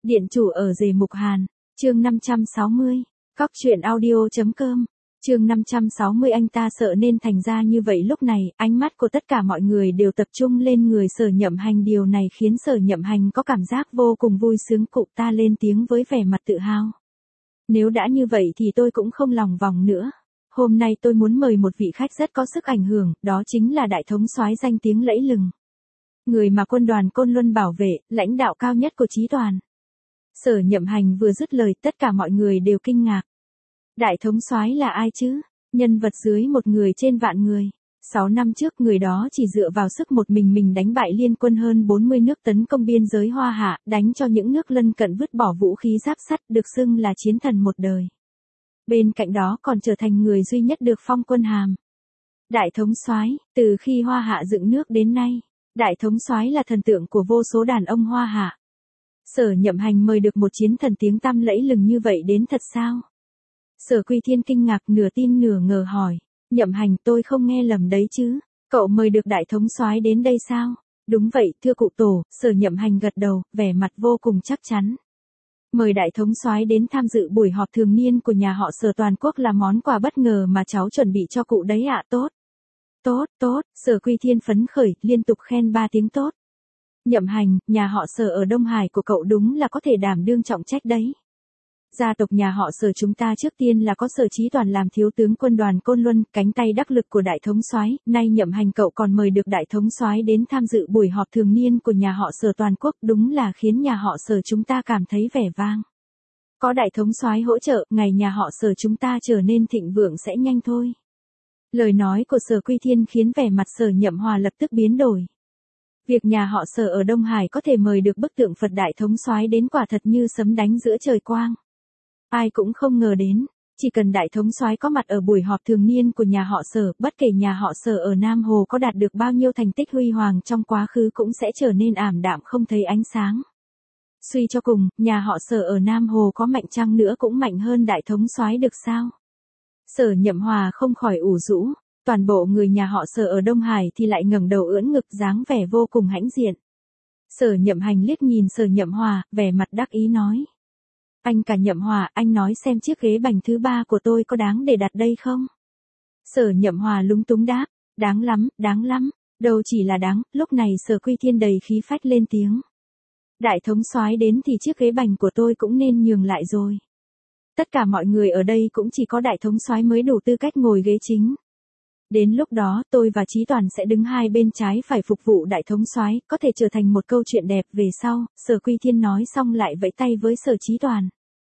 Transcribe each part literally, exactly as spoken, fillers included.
Điện chủ ở rể Mục Hàn, chương năm trăm sáu mươi, cóc truyện audio.com, chương năm trăm sáu mươi. Anh ta sợ nên thành ra như vậy. Lúc này, ánh mắt của tất cả mọi người đều tập trung lên người Sở Nhậm Hành. Điều này khiến Sở Nhậm Hành có cảm giác vô cùng vui sướng. Cụ ta lên tiếng với vẻ mặt tự hào. Nếu đã như vậy thì tôi cũng không lòng vòng nữa. Hôm nay tôi muốn mời một vị khách rất có sức ảnh hưởng, đó chính là đại thống soái danh tiếng lẫy lừng. Người mà quân đoàn Côn Luân bảo vệ, lãnh đạo cao nhất của Chí Toàn. Sở Nhậm Hành vừa dứt lời, tất cả mọi người đều kinh ngạc. Đại thống soái là ai chứ? Nhân vật dưới một người trên vạn người. Sáu năm trước người đó chỉ dựa vào sức một mình mình đánh bại liên quân hơn bốn mươi nước tấn công biên giới Hoa Hạ, đánh cho những nước lân cận vứt bỏ vũ khí giáp sắt, được xưng là chiến thần một đời. Bên cạnh đó còn trở thành người duy nhất được phong quân hàm đại thống soái. Từ khi Hoa Hạ dựng nước đến nay, đại thống soái là thần tượng của vô số đàn ông Hoa Hạ. Sở Nhậm Hành mời được một chiến thần tiếng tăm lẫy lừng như vậy đến thật sao? Sở Quy Thiên kinh ngạc, nửa tin nửa ngờ hỏi. Nhậm Hành, tôi không nghe lầm đấy chứ? Cậu mời được đại thống soái đến đây sao? Đúng vậy, thưa cụ tổ. Sở Nhậm Hành gật đầu, vẻ mặt vô cùng chắc chắn. Mời đại thống soái đến tham dự buổi họp thường niên của nhà họ Sở toàn quốc là món quà bất ngờ mà cháu chuẩn bị cho cụ đấy ạ. Tốt. Tốt, tốt. Sở Quy Thiên phấn khởi, liên tục khen ba tiếng tốt. Nhậm Hành, nhà họ Sở ở Đông Hải của cậu đúng là có thể đảm đương trọng trách đấy. Gia tộc nhà họ Sở chúng ta trước tiên là có Sở Chí Toàn làm thiếu tướng quân đoàn Côn Luân, cánh tay đắc lực của đại thống soái. Nay Nhậm Hành cậu còn mời được đại thống soái đến tham dự buổi họp thường niên của nhà họ Sở toàn quốc, đúng là khiến nhà họ Sở chúng ta cảm thấy vẻ vang. Có đại thống soái hỗ trợ, ngày nhà họ Sở chúng ta trở nên thịnh vượng sẽ nhanh thôi. Lời nói của Sở Quy Thiên khiến vẻ mặt Sở Nhậm Hòa lập tức biến đổi. Việc nhà họ Sở ở Đông Hải có thể mời được bức tượng Phật đại thống soái đến quả thật như sấm đánh giữa trời quang. Ai cũng không ngờ đến, chỉ cần đại thống soái có mặt ở buổi họp thường niên của nhà họ Sở, bất kể nhà họ Sở ở Nam Hồ có đạt được bao nhiêu thành tích huy hoàng trong quá khứ cũng sẽ trở nên ảm đạm không thấy ánh sáng. Suy cho cùng, nhà họ Sở ở Nam Hồ có mạnh chăng nữa cũng mạnh hơn đại thống soái được sao? Sở Nhậm Hòa không khỏi ủ rũ, toàn bộ người nhà họ Sở ở Đông Hải thì lại ngẩng đầu ưỡn ngực dáng vẻ vô cùng hãnh diện. Sở Nhậm Hành liếc nhìn Sở Nhậm Hòa, vẻ mặt đắc ý nói. Anh cả Nhậm Hòa, anh nói xem chiếc ghế bành thứ ba của tôi có đáng để đặt đây không? Sở Nhậm Hòa lúng túng đáp, đáng lắm, đáng lắm, đâu chỉ là đáng. Lúc này Sở Quy Thiên đầy khí phách lên tiếng. Đại thống soái đến thì chiếc ghế bành của tôi cũng nên nhường lại rồi. Tất cả mọi người ở đây cũng chỉ có đại thống soái mới đủ tư cách ngồi ghế chính. Đến lúc đó tôi và Chí Toàn sẽ đứng hai bên trái phải phục vụ đại thống soái, có thể trở thành một câu chuyện đẹp về sau. Sở Quy Thiên nói xong lại vẫy tay với Sở Chí Toàn.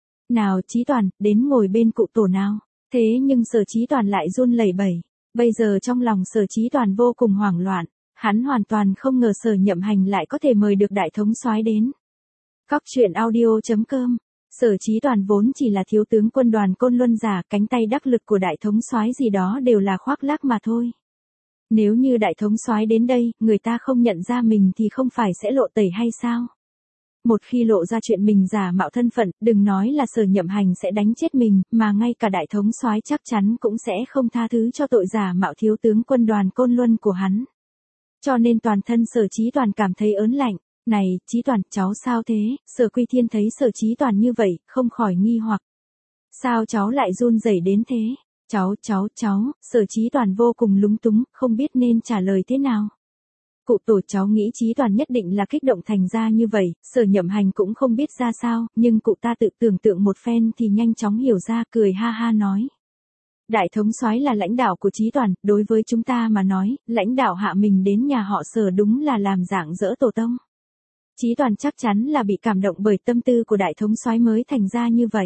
Nào Chí Toàn, đến ngồi bên cụ tổ nào. Thế nhưng Sở Chí Toàn lại run lẩy bẩy. Bây giờ trong lòng Sở Chí Toàn vô cùng hoảng loạn. Hắn hoàn toàn không ngờ Sở Nhậm Hành lại có thể mời được đại thống soái đến. Cóc truyện audio.com. Sở Chí Toàn vốn chỉ là thiếu tướng quân đoàn Côn Luân giả, cánh tay đắc lực của đại thống soái gì đó đều là khoác lác mà thôi. Nếu như đại thống soái đến đây, người ta không nhận ra mình thì không phải sẽ lộ tẩy hay sao? Một khi lộ ra chuyện mình giả mạo thân phận, đừng nói là Sở Nhậm Hành sẽ đánh chết mình, mà ngay cả đại thống soái chắc chắn cũng sẽ không tha thứ cho tội giả mạo thiếu tướng quân đoàn Côn Luân của hắn. Cho nên toàn thân Sở Chí Toàn cảm thấy ớn lạnh. Này, Chí Toàn, cháu sao thế? Sở Quy Thiên thấy Sở Chí Toàn như vậy, không khỏi nghi hoặc. Sao cháu lại run rẩy đến thế? Cháu, cháu, cháu, Sở Chí Toàn vô cùng lúng túng, không biết nên trả lời thế nào. Cụ tổ, cháu nghĩ Chí Toàn nhất định là kích động thành ra như vậy. Sở Nhậm Hành cũng không biết ra sao, nhưng cụ ta tự tưởng tượng một phen thì nhanh chóng hiểu ra, cười ha ha nói. Đại thống soái là lãnh đạo của Chí Toàn, đối với chúng ta mà nói, lãnh đạo hạ mình đến nhà họ Sở đúng là làm dạng dỡ tổ tông. Chí Toàn chắc chắn là bị cảm động bởi tâm tư của đại thống soái mới thành ra như vậy.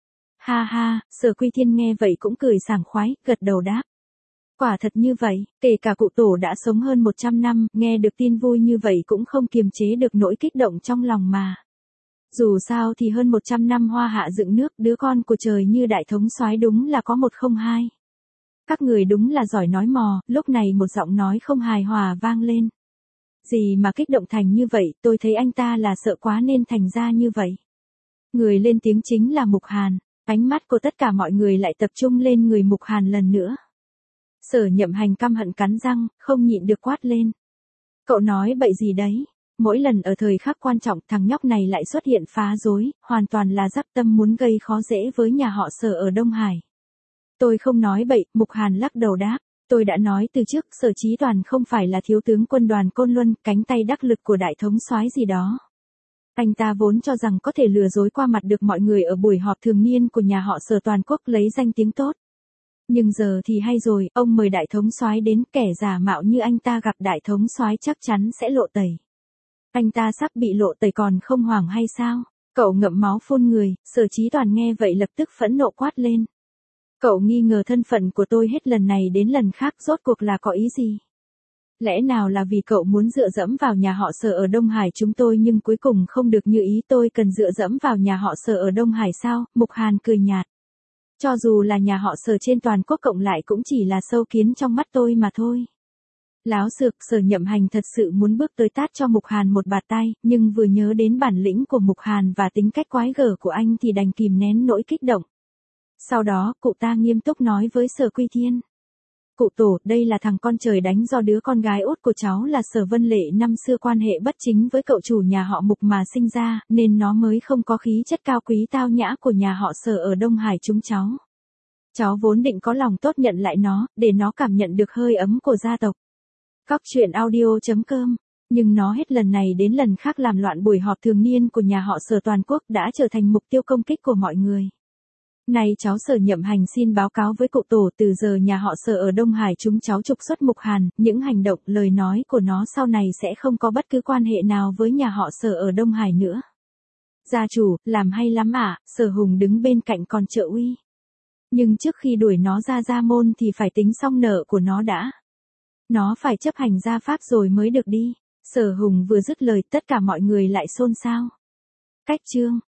Ha ha, Sở Quy Thiên nghe vậy cũng cười sảng khoái, gật đầu đáp. Quả thật như vậy, kể cả cụ tổ đã sống hơn một trăm năm, nghe được tin vui như vậy cũng không kiềm chế được nỗi kích động trong lòng mà. Dù sao thì hơn một trăm năm Hoa Hạ dựng nước, đứa con của trời như đại thống soái đúng là có một không hai. Các người đúng là giỏi nói mò. Lúc này một giọng nói không hài hòa vang lên. Gì mà kích động thành như vậy, tôi thấy anh ta là sợ quá nên thành ra như vậy. Người lên tiếng chính là Mục Hàn, ánh mắt của tất cả mọi người lại tập trung lên người Mục Hàn lần nữa. Sở Nhậm Hành căm hận cắn răng, không nhịn được quát lên. Cậu nói bậy gì đấy? Mỗi lần ở thời khắc quan trọng thằng nhóc này lại xuất hiện phá rối, hoàn toàn là dắp tâm muốn gây khó dễ với nhà họ Sở ở Đông Hải. Tôi không nói bậy, Mục Hàn lắc đầu đáp. Tôi đã nói từ trước, Sở Chí Toàn không phải là thiếu tướng quân đoàn Côn Luân, cánh tay đắc lực của đại thống soái gì đó. Anh ta vốn cho rằng có thể lừa dối qua mặt được mọi người ở buổi họp thường niên của nhà họ Sở toàn quốc lấy danh tiếng tốt. Nhưng giờ thì hay rồi, ông mời đại thống soái đến, kẻ giả mạo như anh ta gặp đại thống soái chắc chắn sẽ lộ tẩy. Anh ta sắp bị lộ tẩy còn không hoảng hay sao? Cậu ngậm máu phun người. Sở Chí Toàn nghe vậy lập tức phẫn nộ quát lên. Cậu nghi ngờ thân phận của tôi hết lần này đến lần khác, rốt cuộc là có ý gì? Lẽ nào là vì cậu muốn dựa dẫm vào nhà họ Sở ở Đông Hải chúng tôi nhưng cuối cùng không được như ý, tôi cần dựa dẫm vào nhà họ Sở ở Đông Hải sao? Mục Hàn cười nhạt. Cho dù là nhà họ Sở trên toàn quốc cộng lại cũng chỉ là sâu kiến trong mắt tôi mà thôi. Láo xược. Sở Nhậm Hành thật sự muốn bước tới tát cho Mục Hàn một bạt tay, nhưng vừa nhớ đến bản lĩnh của Mục Hàn và tính cách quái gở của anh thì đành kìm nén nỗi kích động. Sau đó, cụ ta nghiêm túc nói với Sở Quy Thiên. Cụ tổ, đây là thằng con trời đánh do đứa con gái út của cháu là Sở Vân Lệ năm xưa quan hệ bất chính với cậu chủ nhà họ Mục mà sinh ra, nên nó mới không có khí chất cao quý tao nhã của nhà họ Sở ở Đông Hải chúng cháu. Cháu vốn định có lòng tốt nhận lại nó, để nó cảm nhận được hơi ấm của gia tộc. Cóc truyện audio chấm com. Nhưng nó hết lần này đến lần khác làm loạn buổi họp thường niên của nhà họ Sở toàn quốc, đã trở thành mục tiêu công kích của mọi người. Này cháu Sở Nhậm Hành xin báo cáo với cụ tổ, từ giờ nhà họ Sở ở Đông Hải chúng cháu trục xuất Mục Hàn, những hành động, lời nói của nó sau này sẽ không có bất cứ quan hệ nào với nhà họ Sở ở Đông Hải nữa. Gia chủ, làm hay lắm ạ. Sở Hùng đứng bên cạnh còn trợ uy. Nhưng trước khi đuổi nó ra gia môn thì phải tính xong nợ của nó đã. Nó phải chấp hành gia pháp rồi mới được đi. Sở Hùng vừa dứt lời tất cả mọi người lại xôn xao. Cách chương